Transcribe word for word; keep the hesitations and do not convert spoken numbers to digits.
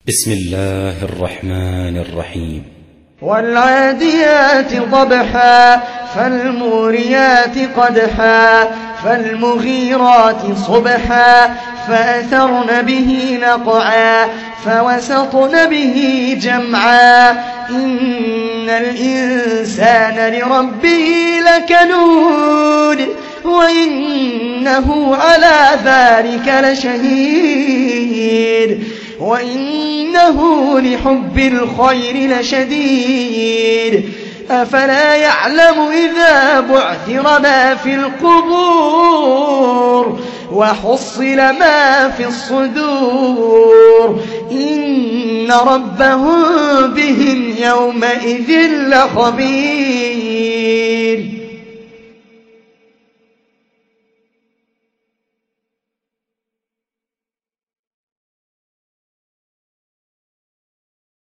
بسم الله الرحمن الرحيم. والعاديات ضبحا فالموريات قدحا فالمغيرات صبحا فأثرن به نقعا فوسطن به جمعا إن الإنسان لربه لكنود وإنه على ذلك لشهيد وإنه لحب الخير لشديد أفلا يعلم إذا بعثر ما في القبور وحصل ما في الصدور إن ربهم بهم يومئذ لخبير.